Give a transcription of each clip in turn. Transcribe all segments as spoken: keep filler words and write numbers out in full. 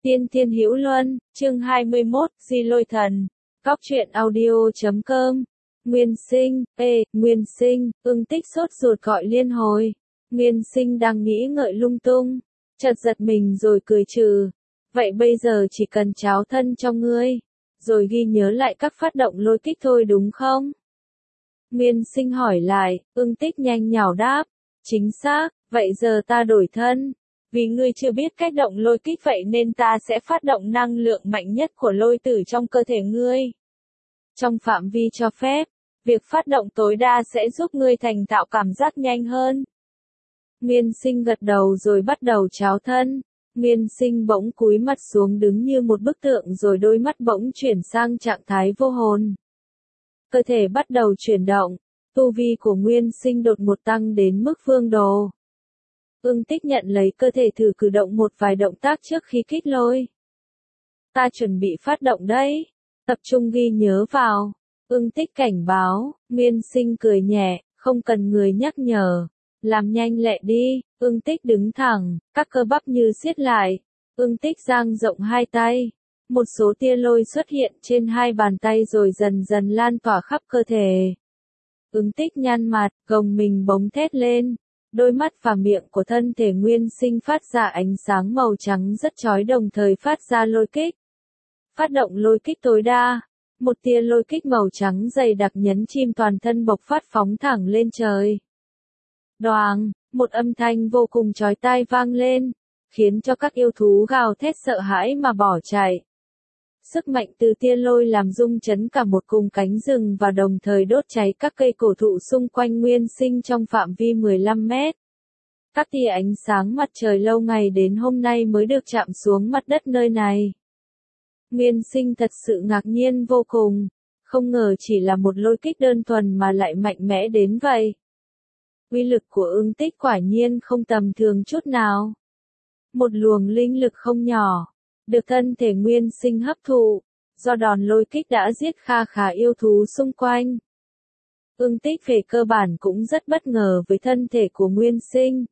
Tiên Thiên Hữu Luân, chương hai mươi mốt, Di Lôi Thần. Góc truyện audio chấm com. Nguyên Sinh, ê, Nguyên Sinh, Ưng Tích sốt ruột gọi liên hồi. Nguyên Sinh đang nghĩ ngợi lung tung, chợt giật mình rồi cười trừ. Vậy bây giờ chỉ cần cháo thân cho ngươi, rồi ghi nhớ lại các phát động lôi kích thôi đúng không? Nguyên Sinh hỏi lại, Ưng Tích nhanh nhảu đáp. Chính xác, vậy giờ ta đổi thân. Vì ngươi chưa biết cách động lôi kích vậy nên ta sẽ phát động năng lượng mạnh nhất của lôi tử trong cơ thể ngươi. Trong phạm vi cho phép, việc phát động tối đa sẽ giúp ngươi thành tạo cảm giác nhanh hơn. Nguyên Sinh gật đầu rồi bắt đầu cháo thân. Nguyên Sinh bỗng cúi mặt xuống đứng như một bức tượng rồi đôi mắt bỗng chuyển sang trạng thái vô hồn. Cơ thể bắt đầu chuyển động, tu vi của Nguyên Sinh đột ngột tăng đến mức vương đồ. Ưng Tích nhận lấy cơ thể thử cử động một vài động tác trước khi kích lôi. Ta chuẩn bị phát động đấy. Tập trung ghi nhớ vào. Ưng Tích cảnh báo. Nguyên Sinh cười nhẹ, không cần người nhắc nhở. Làm nhanh lẹ đi. Ưng Tích đứng thẳng, các cơ bắp như siết lại. Ưng Tích dang rộng hai tay. Một số tia lôi xuất hiện trên hai bàn tay rồi dần dần lan tỏa khắp cơ thể. Ưng Tích nhăn mặt, gồng mình bỗng thét lên. Đôi mắt và miệng của thân thể Nguyên Sinh phát ra ánh sáng màu trắng rất chói đồng thời phát ra lôi kích. Phát động lôi kích tối đa. Một tia lôi kích màu trắng dày đặc nhấn chim toàn thân bộc phát phóng thẳng lên trời. Đoàng, một âm thanh vô cùng chói tai vang lên, khiến cho các yêu thú gào thét sợ hãi mà bỏ chạy. Sức mạnh từ tia lôi làm rung chấn cả một vùng cánh rừng và đồng thời đốt cháy các cây cổ thụ xung quanh Nguyên Sinh trong phạm vi mười lăm mét. Các tia ánh sáng mặt trời lâu ngày đến hôm nay mới được chạm xuống mặt đất nơi này. Nguyên Sinh thật sự ngạc nhiên vô cùng, không ngờ chỉ là một lôi kích đơn thuần mà lại mạnh mẽ đến vậy. Uy lực của Ưng Tích quả nhiên không tầm thường chút nào. Một luồng linh lực không nhỏ được thân thể Nguyên Sinh hấp thụ, do đòn lôi kích đã giết kha khá yêu thú xung quanh. Ưng Tích về cơ bản cũng rất bất ngờ với thân thể của Nguyên Sinh.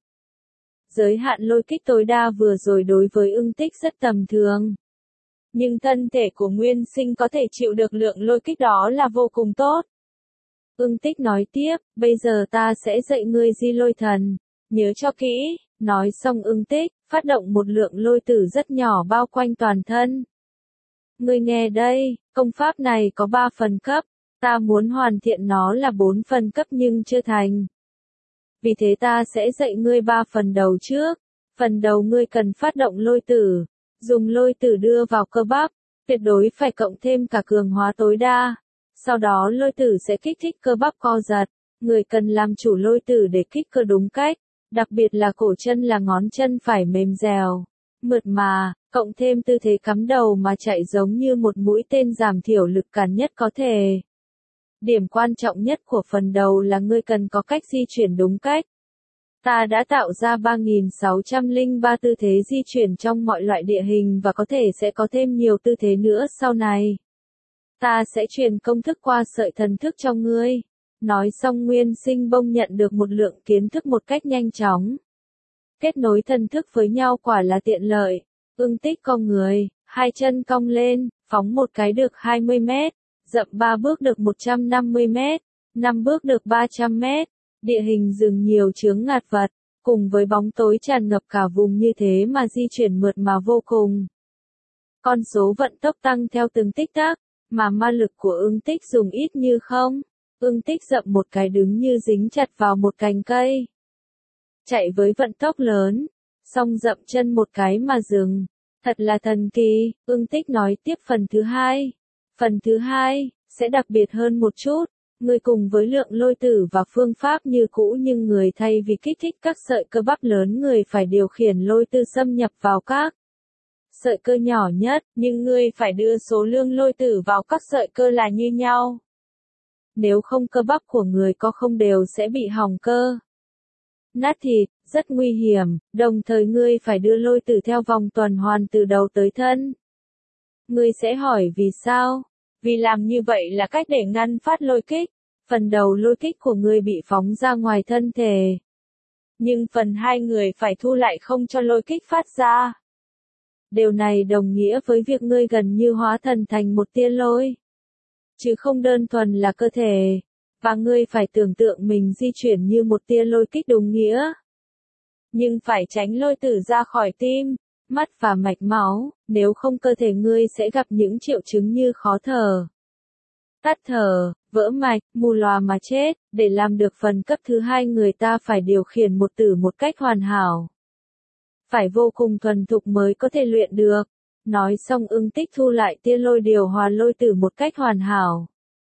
Giới hạn lôi kích tối đa vừa rồi đối với Ưng Tích rất tầm thường. Nhưng thân thể của Nguyên Sinh có thể chịu được lượng lôi kích đó là vô cùng tốt. Ưng Tích nói tiếp, bây giờ ta sẽ dạy ngươi Di Lôi Thần, nhớ cho kỹ. Nói xong Ưng Tích, phát động một lượng lôi tử rất nhỏ bao quanh toàn thân. Ngươi nghe đây, công pháp này có ba phần cấp, ta muốn hoàn thiện nó là bốn phần cấp nhưng chưa thành. Vì thế ta sẽ dạy ngươi ba phần đầu trước. Phần đầu ngươi cần phát động lôi tử, dùng lôi tử đưa vào cơ bắp, tuyệt đối phải cộng thêm cả cường hóa tối đa. Sau đó lôi tử sẽ kích thích cơ bắp co giật, người cần làm chủ lôi tử để kích cơ đúng cách. Đặc biệt là cổ chân là ngón chân phải mềm dẻo, mượt mà, cộng thêm tư thế cắm đầu mà chạy giống như một mũi tên giảm thiểu lực cản nhất có thể. Điểm quan trọng nhất của phần đầu là ngươi cần có cách di chuyển đúng cách. Ta đã tạo ra ba nghìn sáu trăm lẻ ba tư thế di chuyển trong mọi loại địa hình và có thể sẽ có thêm nhiều tư thế nữa sau này. Ta sẽ truyền công thức qua sợi thần thức cho ngươi. Nói xong Nguyên Sinh bông nhận được một lượng kiến thức một cách nhanh chóng. Kết nối thần thức với nhau quả là tiện lợi. Ưng Tích cong người, hai chân cong lên, phóng một cái được hai mươi mét, dậm ba bước được một trăm năm mươi mét, năm bước được ba trăm mét. Địa hình rừng nhiều chướng ngại vật, cùng với bóng tối tràn ngập cả vùng như thế mà di chuyển mượt mà vô cùng. Con số vận tốc tăng theo từng tích tắc, mà ma lực của Ưng Tích dùng ít như không. Ưng Tích dậm một cái đứng như dính chặt vào một cành cây. Chạy với vận tốc lớn, xong dậm chân một cái mà dừng. Thật là thần kỳ, Ưng Tích nói tiếp phần thứ hai. Phần thứ hai, sẽ đặc biệt hơn một chút. Người cùng với lượng lôi tử và phương pháp như cũ nhưng người thay vì kích thích các sợi cơ bắp lớn người phải điều khiển lôi tử xâm nhập vào các sợi cơ nhỏ nhất, nhưng người phải đưa số lượng lôi tử vào các sợi cơ là như nhau. Nếu không cơ bắp của người có không đều sẽ bị hỏng cơ. Nát thịt, rất nguy hiểm, đồng thời ngươi phải đưa lôi tử theo vòng tuần hoàn từ đầu tới thân. Ngươi sẽ hỏi vì sao? Vì làm như vậy là cách để ngăn phát lôi kích. Phần đầu lôi kích của ngươi bị phóng ra ngoài thân thể. Nhưng phần hai người phải thu lại không cho lôi kích phát ra. Điều này đồng nghĩa với việc ngươi gần như hóa thần thành một tia lôi. Chứ không đơn thuần là cơ thể. Và ngươi phải tưởng tượng mình di chuyển như một tia lôi kích đúng nghĩa. Nhưng phải tránh lôi tử ra khỏi tim, mắt và mạch máu, nếu không cơ thể ngươi sẽ gặp những triệu chứng như khó thở, tắt thở, vỡ mạch, mù lòa mà chết. Để làm được phần cấp thứ hai người ta phải điều khiển một tử một cách hoàn hảo. Phải vô cùng thuần thục mới có thể luyện được. Nói xong Ưng Tích thu lại tia lôi điều hòa lôi tử một cách hoàn hảo.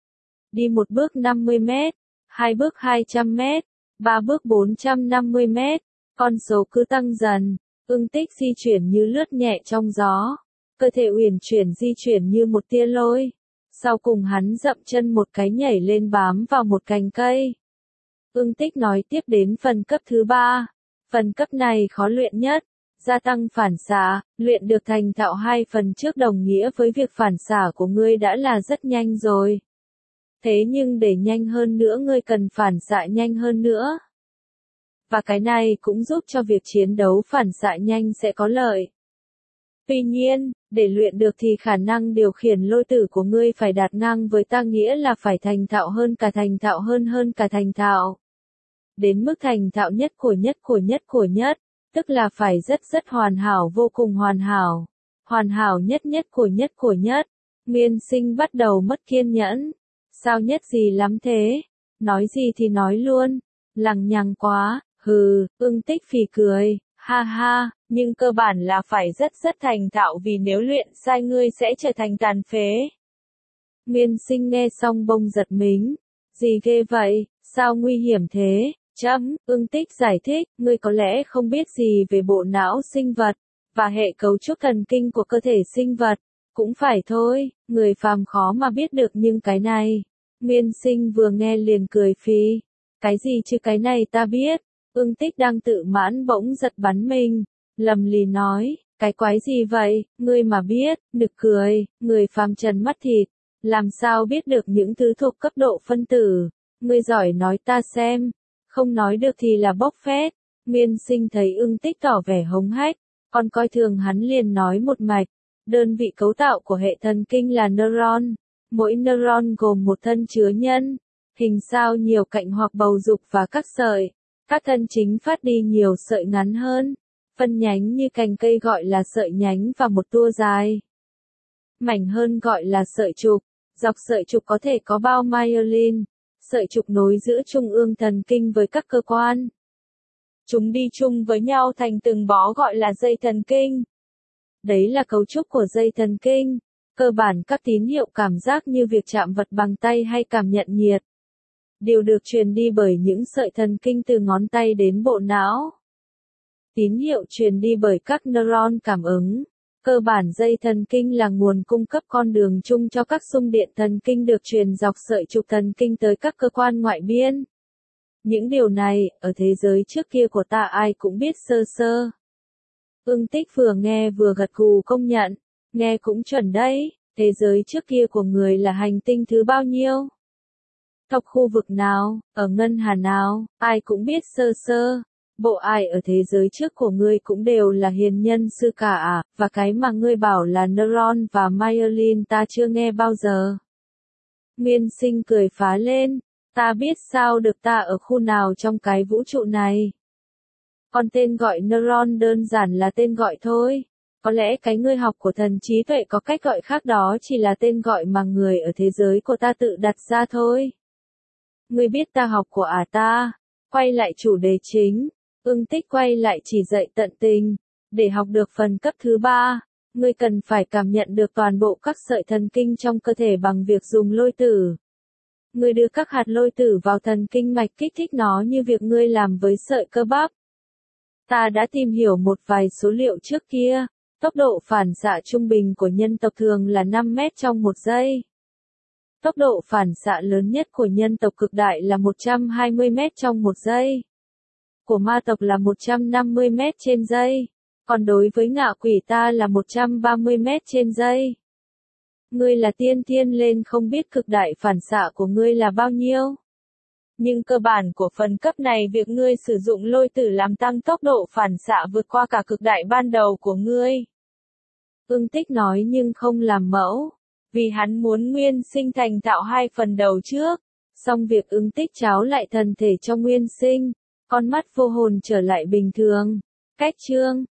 Đi một bước năm mươi mét, hai bước hai trăm mét, ba bước bốn trăm năm mươi mét, con số cứ tăng dần. Ưng Tích di chuyển như lướt nhẹ trong gió, cơ thể uyển chuyển di chuyển như một tia lôi. Sau cùng hắn dậm chân một cái nhảy lên bám vào một cành cây. Ưng Tích nói tiếp đến phần cấp thứ ba. Phần cấp này khó luyện nhất. Gia tăng phản xạ, luyện được thành thạo hai phần trước đồng nghĩa với việc phản xạ của ngươi đã là rất nhanh rồi. Thế nhưng để nhanh hơn nữa ngươi cần phản xạ nhanh hơn nữa. Và cái này cũng giúp cho việc chiến đấu phản xạ nhanh sẽ có lợi. Tuy nhiên, để luyện được thì khả năng điều khiển lôi tử của ngươi phải đạt ngang với ta, nghĩa là phải thành thạo hơn cả thành thạo hơn hơn cả thành thạo. Đến mức thành thạo nhất của nhất của nhất của nhất, tức là phải rất rất hoàn hảo, vô cùng hoàn hảo. Hoàn hảo nhất nhất của nhất của nhất. Nguyên Sinh bắt đầu mất kiên nhẫn. Sao nhất gì lắm thế? Nói gì thì nói luôn. Lằng nhằng quá, hừ. Ưng Tích phì cười, ha ha, nhưng cơ bản là phải rất rất thành thạo, vì nếu luyện sai ngươi sẽ trở thành tàn phế. Nguyên Sinh nghe xong bông giật mình. Gì ghê vậy, sao nguy hiểm thế? Chấm, Ưng Tích giải thích, ngươi có lẽ không biết gì về bộ não sinh vật, và hệ cấu trúc thần kinh của cơ thể sinh vật. Cũng phải thôi, người phàm khó mà biết được nhưng cái này. Nguyên Sinh vừa nghe liền cười phì. Cái gì chứ cái này ta biết. Ưng Tích đang tự mãn bỗng giật bắn mình. Lầm lì nói, cái quái gì vậy, ngươi mà biết, nực cười, người phàm trần mắt thịt. Làm sao biết được những thứ thuộc cấp độ phân tử. Ngươi giỏi nói ta xem. Không nói được thì là bốc phét. Nguyên Sinh thấy Ưng Tích tỏ vẻ hống hách, còn coi thường hắn liền nói một mạch. Đơn vị cấu tạo của hệ thần kinh là neuron. Mỗi neuron gồm một thân chứa nhân, hình sao nhiều cạnh hoặc bầu dục và các sợi. Các thân chính phát đi nhiều sợi ngắn hơn. Phân nhánh như cành cây gọi là sợi nhánh và một tua dài. Mảnh hơn gọi là sợi trục. Dọc sợi trục có thể có bao myelin. Sợi trục nối giữa trung ương thần kinh với các cơ quan. Chúng đi chung với nhau thành từng bó gọi là dây thần kinh. Đấy là cấu trúc của dây thần kinh. Cơ bản các tín hiệu cảm giác như việc chạm vật bằng tay hay cảm nhận nhiệt, đều được truyền đi bởi những sợi thần kinh từ ngón tay đến bộ não. Tín hiệu truyền đi bởi các neuron cảm ứng. Cơ bản dây thần kinh là nguồn cung cấp con đường chung cho các xung điện thần kinh được truyền dọc sợi trục thần kinh tới các cơ quan ngoại biên. Những điều này, ở thế giới trước kia của ta ai cũng biết sơ sơ. Ưng Tích vừa nghe vừa gật gù công nhận. Nghe cũng chuẩn đấy, thế giới trước kia của người là hành tinh thứ bao nhiêu? Thuộc khu vực nào, ở ngân hà nào, ai cũng biết sơ sơ. Bộ ai ở thế giới trước của ngươi cũng đều là hiền nhân sư cả à, và cái mà ngươi bảo là neuron và myelin ta chưa nghe bao giờ. Nguyên Sinh cười phá lên, ta biết sao được, ta ở khu nào trong cái vũ trụ này. Còn tên gọi neuron đơn giản là tên gọi thôi. Có lẽ cái ngươi học của thần trí tuệ có cách gọi khác, đó chỉ là tên gọi mà người ở thế giới của ta tự đặt ra thôi. Ngươi biết ta học của à ta. Quay lại chủ đề chính. Ưng Tích quay lại chỉ dạy tận tình. Để học được phần cấp thứ ba, ngươi cần phải cảm nhận được toàn bộ các sợi thần kinh trong cơ thể bằng việc dùng lôi tử. Ngươi đưa các hạt lôi tử vào thần kinh mạch kích thích nó như việc ngươi làm với sợi cơ bắp. Ta đã tìm hiểu một vài số liệu trước kia. Tốc độ phản xạ trung bình của nhân tộc thường là năm mét trong một giây. Tốc độ phản xạ lớn nhất của nhân tộc cực đại là một trăm hai mươi mét trong một giây. Của ma tộc là một trăm năm mươi mét trên giây. Còn đối với ngạ quỷ ta là một trăm ba mươi mét trên giây. Ngươi là tiên thiên lên không biết cực đại phản xạ của ngươi là bao nhiêu. Nhưng cơ bản của phần cấp này, việc ngươi sử dụng lôi tử làm tăng tốc độ phản xạ vượt qua cả cực đại ban đầu của ngươi. Ưng Tích nói nhưng không làm mẫu. Vì hắn muốn Nguyên Sinh thành tạo hai phần đầu trước. Xong việc Ưng Tích tráo lại thần thể cho Nguyên Sinh. Con mắt vô hồn trở lại bình thường. Cách chương